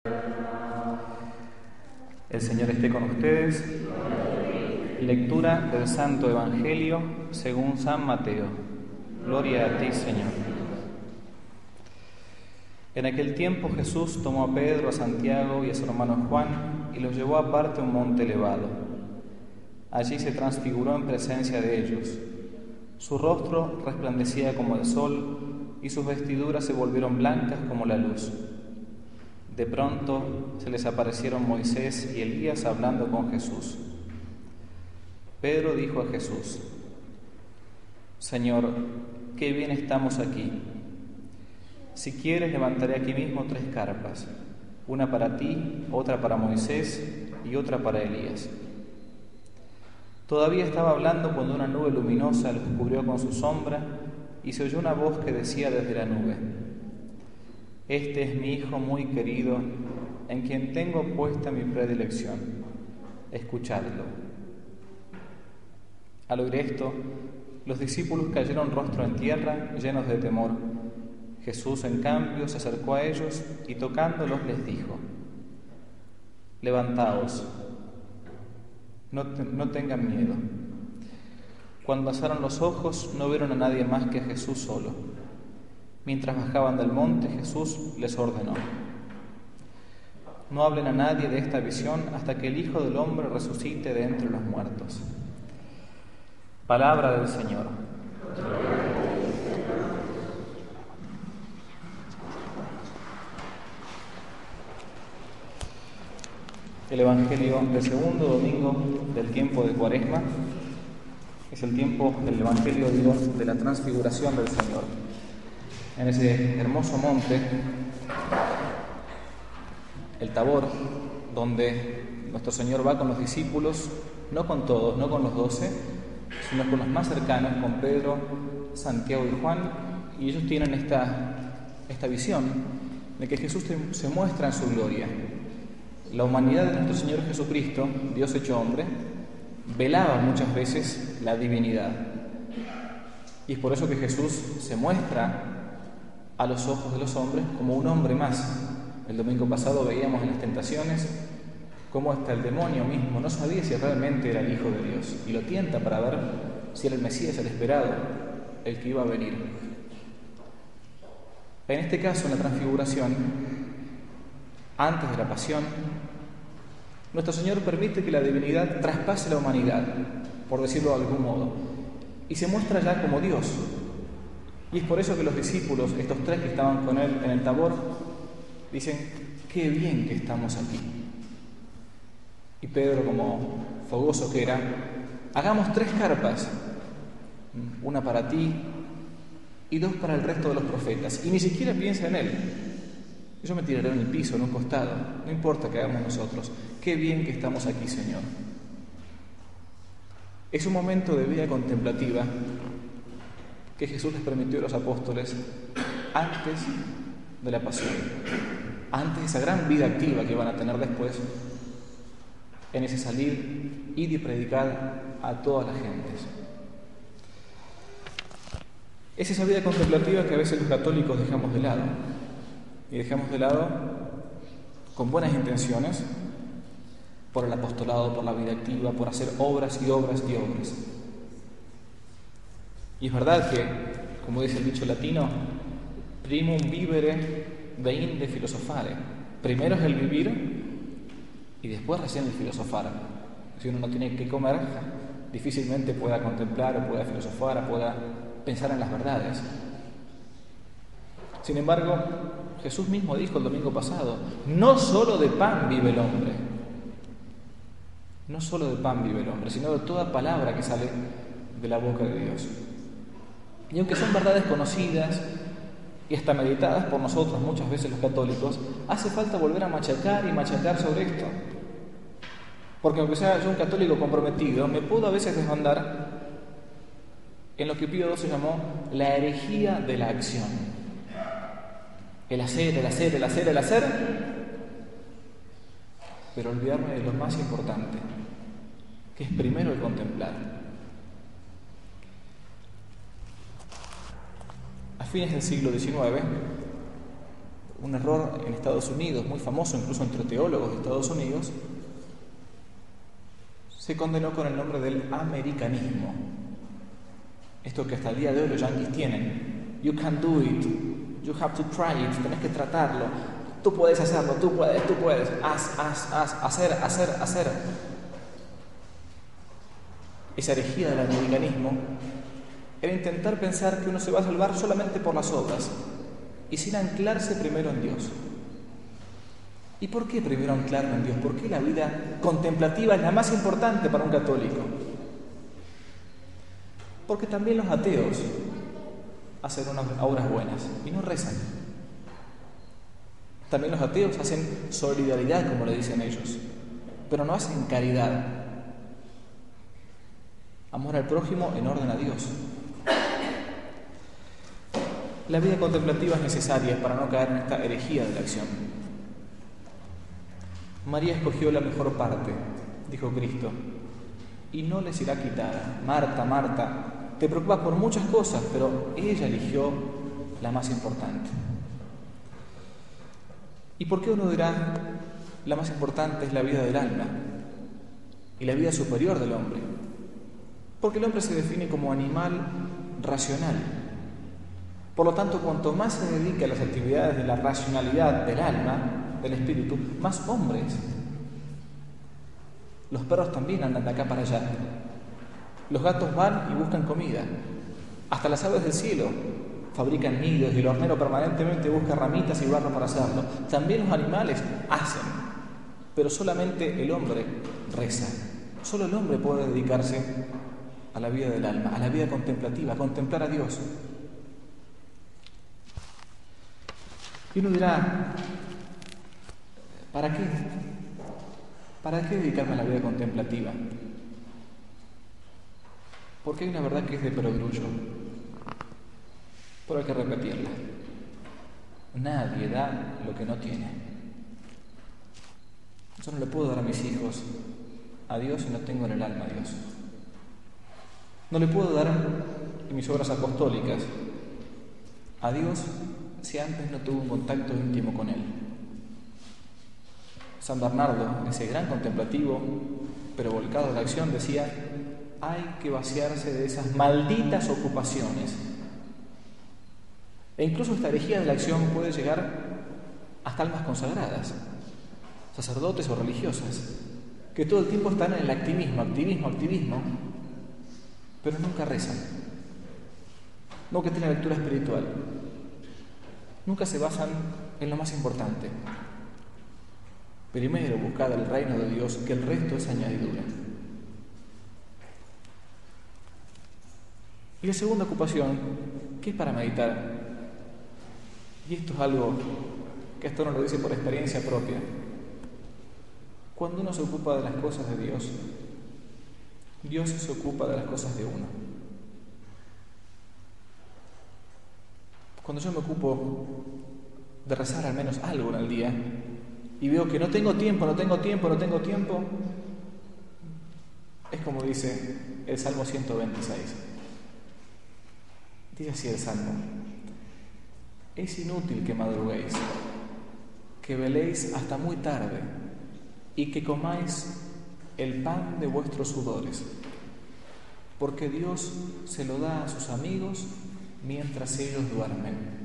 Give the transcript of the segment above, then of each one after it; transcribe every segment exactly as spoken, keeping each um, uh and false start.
El Señor esté con ustedes. Lectura del Santo Evangelio según San Mateo. Gloria a ti, Señor. En aquel tiempo Jesús tomó a Pedro, a Santiago y a su hermano Juan y los llevó aparte a un monte elevado. Allí se transfiguró en presencia de ellos. Su rostro resplandecía como el sol y sus vestiduras se volvieron blancas como la luz. De pronto se les aparecieron Moisés y Elías hablando con Jesús. Pedro dijo a Jesús: Señor, qué bien estamos aquí. Si quieres, levantaré aquí mismo tres carpas, una para ti, otra para Moisés y otra para Elías. Todavía estaba hablando cuando una nube luminosa los cubrió con su sombra y se oyó una voz que decía desde la nube: Este es mi Hijo muy querido, en quien tengo puesta mi predilección. Escuchadlo. Al oír esto, los discípulos cayeron rostro en tierra, llenos de temor. Jesús, en cambio, se acercó a ellos y tocándolos les dijo: Levantaos, no, te, no tengan miedo. Cuando alzaron los ojos, no vieron a nadie más que a Jesús solo. Mientras bajaban del monte, Jesús les ordenó: No hablen a nadie de esta visión hasta que el Hijo del Hombre resucite de entre los muertos. Palabra del Señor. El Evangelio del segundo domingo del tiempo de Cuaresma es el tiempo del Evangelio digo, de la transfiguración del Señor. En ese hermoso monte, el Tabor, donde nuestro Señor va con los discípulos, no con todos, no con los doce, sino con los más cercanos, con Pedro, Santiago y Juan, y ellos tienen esta, esta visión de que Jesús se muestra en su gloria. La humanidad de nuestro Señor Jesucristo, Dios hecho hombre, velaba muchas veces la divinidad. Y es por eso que Jesús se muestra a los ojos de los hombres como un hombre más. El domingo pasado veíamos en las tentaciones cómo hasta el demonio mismo no sabía si realmente era el Hijo de Dios y lo tienta para ver si era el Mesías, el esperado, el que iba a venir. En este caso, en la transfiguración, antes de la pasión, nuestro Señor permite que la divinidad traspase la humanidad, por decirlo de algún modo, y se muestra ya como Dios. Y es por eso que los discípulos, estos tres que estaban con Él en el Tabor, dicen: qué bien que estamos aquí. Y Pedro, como fogoso que era: hagamos tres carpas, una para ti y dos para el resto de los profetas. Y ni siquiera piensa en Él. Yo me tiraré en el piso, en un costado, no importa que hagamos nosotros. Qué bien que estamos aquí, Señor. Es un momento de vida contemplativa que Jesús les permitió a los apóstoles antes de la pasión, antes de esa gran vida activa que van a tener después, en ese salir, ir y predicar a todas las gentes. Es esa vida contemplativa que a veces los católicos dejamos de lado, y dejamos de lado con buenas intenciones, por el apostolado, por la vida activa, por hacer obras y obras y obras. Y es verdad que, como dice el dicho latino, primum vivere deinde filosofare. Primero es el vivir y después recién el filosofar. Si uno no tiene que comer, difícilmente pueda contemplar o pueda filosofar o pueda pensar en las verdades. Sin embargo, Jesús mismo dijo el domingo pasado: no solo de pan vive el hombre, no solo de pan vive el hombre, sino de toda palabra que sale de la boca de Dios. Y aunque son verdades conocidas y hasta meditadas por nosotros muchas veces los católicos, hace falta volver a machacar y machacar sobre esto. Porque aunque sea yo un católico comprometido, me puedo a veces desbandar en lo que Pío segundo llamó la herejía de la acción. El hacer, el hacer, el hacer, el hacer, pero olvidarme de lo más importante, que es primero el contemplar. A fines del siglo diecinueve, un error en Estados Unidos, muy famoso incluso entre teólogos de Estados Unidos, se condenó con el nombre del americanismo. Esto que hasta el día de hoy los yanquis tienen. You can do it, you have to try it, tenés que tratarlo, tú puedes hacerlo, tú puedes, tú puedes, haz, haz, haz, hacer, hacer, hacer. Esa herejía del americanismo era intentar pensar que uno se va a salvar solamente por las obras y sin anclarse primero en Dios. ¿Y por qué primero anclarme en Dios? ¿Por qué la vida contemplativa es la más importante para un católico? Porque también los ateos hacen unas obras buenas y no rezan. También los ateos hacen solidaridad, como le dicen ellos, pero no hacen caridad. Amor al prójimo en orden a Dios. La vida contemplativa es necesaria para no caer en esta herejía de la acción. María escogió la mejor parte, dijo Cristo, y no les será quitada. Marta, Marta, te preocupas por muchas cosas, pero ella eligió la más importante. ¿Y por qué uno dirá la más importante es la vida del alma y la vida superior del hombre? Porque el hombre se define como animal racional. Por lo tanto, cuanto más se dedica a las actividades de la racionalidad del alma, del espíritu, más hombre es. Los perros también andan de acá para allá. Los gatos van y buscan comida. Hasta las aves del cielo fabrican nidos y el hornero permanentemente busca ramitas y barro para hacerlo. También los animales hacen, pero solamente el hombre reza. Solo el hombre puede dedicarse a la vida del alma, a la vida contemplativa, a contemplar a Dios. Y uno dirá, ¿para qué? ¿Para qué dedicarme a la vida contemplativa? Porque hay una verdad que es de perogrullo, pero hay que repetirla. Nadie da lo que no tiene. Yo no le puedo dar a mis hijos a Dios si no tengo en el alma a Dios. No le puedo dar en mis obras apostólicas a Dios si antes no tuve un contacto íntimo con Él. San Bernardo, ese gran contemplativo, pero volcado a la acción, decía: hay que vaciarse de esas malditas ocupaciones. E incluso esta herejía de la acción puede llegar hasta almas consagradas, sacerdotes o religiosas, que todo el tiempo están en el activismo, activismo, activismo, pero nunca rezan, nunca tienen lectura espiritual, nunca se basan en lo más importante. Primero buscad el reino de Dios, que el resto es añadidura. Y la segunda ocupación, que es para meditar, y esto es algo que esto no lo dice por experiencia propia. Cuando uno se ocupa de las cosas de Dios, Dios se ocupa de las cosas de uno. Cuando yo me ocupo de rezar al menos algo en el día y veo que no tengo tiempo, no tengo tiempo, no tengo tiempo, es como dice el Salmo ciento veintiséis. Dice así el Salmo: es inútil que madruguéis, que veléis hasta muy tarde y que comáis el pan de vuestros sudores, porque Dios se lo da a sus amigos mientras ellos duermen.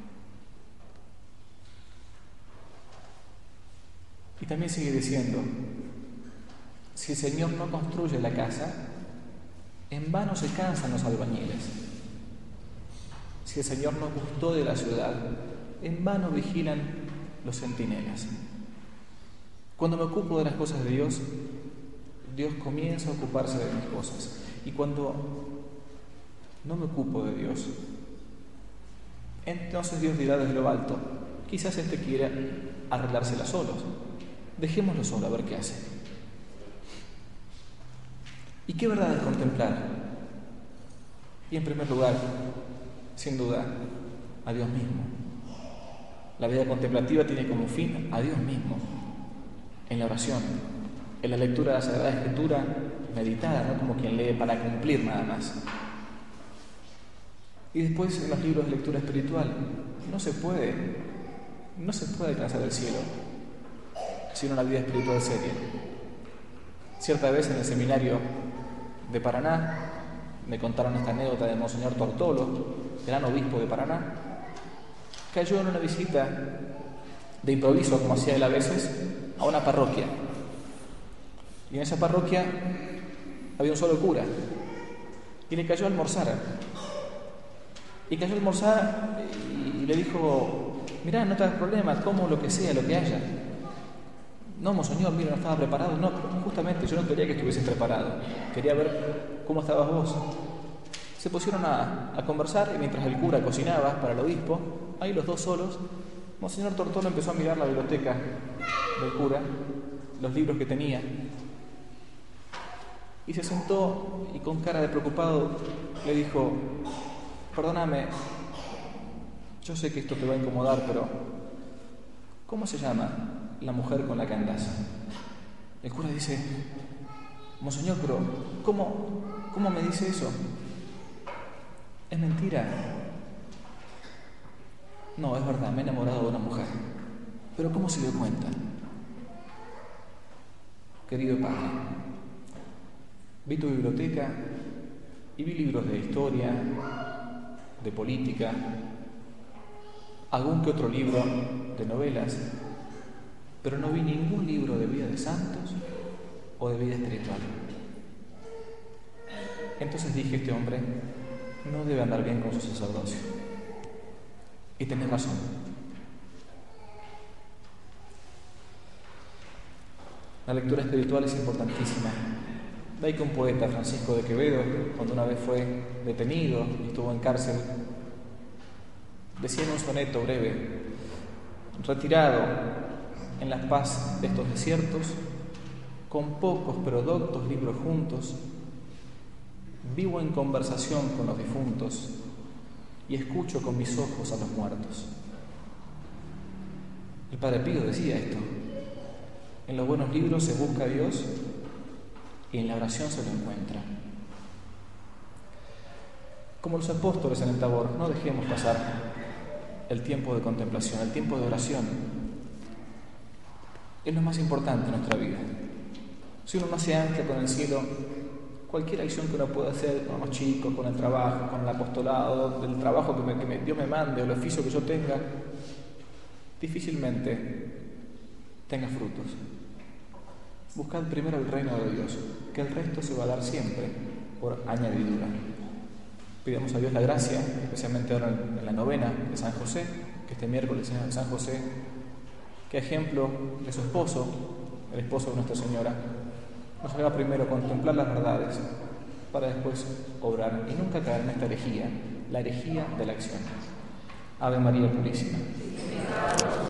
Y también sigue diciendo: si el Señor no construye la casa, en vano se cansan los albañiles. Si el Señor no custodia la ciudad, en vano vigilan los centinelas. Cuando me ocupo de las cosas de Dios, Dios comienza a ocuparse de mis cosas. Y cuando no me ocupo de Dios, entonces Dios dirá desde lo alto: quizás este quiera arreglársela solos, dejémoslo solo a ver qué hace. ¿Y qué verdad es contemplar? Y en primer lugar, sin duda, a Dios mismo. La vida contemplativa tiene como fin a Dios mismo, en la oración, en la lectura de la Sagrada Escritura meditada, no como quien lee para cumplir nada más. Y después en los libros de lectura espiritual. No se puede no se puede alcanzar el cielo sin una vida espiritual seria. Cierta vez en el seminario de Paraná me contaron esta anécdota de Monseñor Tortolo, gran obispo de Paraná. Cayó en una visita de improviso, como hacía él a veces, a una parroquia. Y en esa parroquia había un solo cura. Y le cayó a almorzar. Y cayó a almorzar y le dijo: mirá, no te hagas problemas, como lo que sea, lo que haya. No, monseñor, mira, no estaba preparado. No, justamente yo no quería que estuvieses preparado. Quería ver cómo estabas vos. Se pusieron a, a conversar y mientras el cura cocinaba para el obispo, ahí los dos solos, Monseñor Tortolo empezó a mirar la biblioteca del cura, los libros que tenía, y se sentó y con cara de preocupado le dijo: perdóname, yo sé que esto te va a incomodar, pero ¿cómo se llama la mujer con la que andás? El cura dice: monseñor, pero ¿cómo, cómo me dice eso? ¿Es mentira? No, es verdad, me he enamorado de una mujer. ¿Pero cómo se dio cuenta? Querido padre, vi tu biblioteca y vi libros de historia, de política, algún que otro libro de novelas, pero no vi ningún libro de vida de santos o de vida espiritual. Entonces dije: este hombre no debe andar bien con su sacerdocio. Y tenés razón. La lectura espiritual es importantísima. Hay que un poeta, Francisco de Quevedo, cuando una vez fue detenido y estuvo en cárcel, decía en un soneto breve: retirado en la paz de estos desiertos, con pocos pero doctos libros juntos, vivo en conversación con los difuntos y escucho con mis ojos a los muertos. El Padre Pío decía esto: en los buenos libros se busca a Dios y en la oración se lo encuentra. Como los apóstoles en el Tabor, no dejemos pasar el tiempo de contemplación, el tiempo de oración. Es lo más importante en nuestra vida. Si uno no se ancla con el cielo, cualquier acción que uno pueda hacer con los chicos, con el trabajo, con el apostolado, el trabajo que, me, que me, Dios me mande o el oficio que yo tenga, difícilmente tenga frutos. Buscad primero el reino de Dios, que el resto se va a dar siempre por añadidura. Pidamos a Dios la gracia, especialmente ahora en la novena de San José, que este miércoles sea de San José, que ejemplo de su esposo, el esposo de Nuestra Señora, nos haga primero contemplar las verdades para después obrar y nunca caer en esta herejía, la herejía de la acción. Ave María Purísima.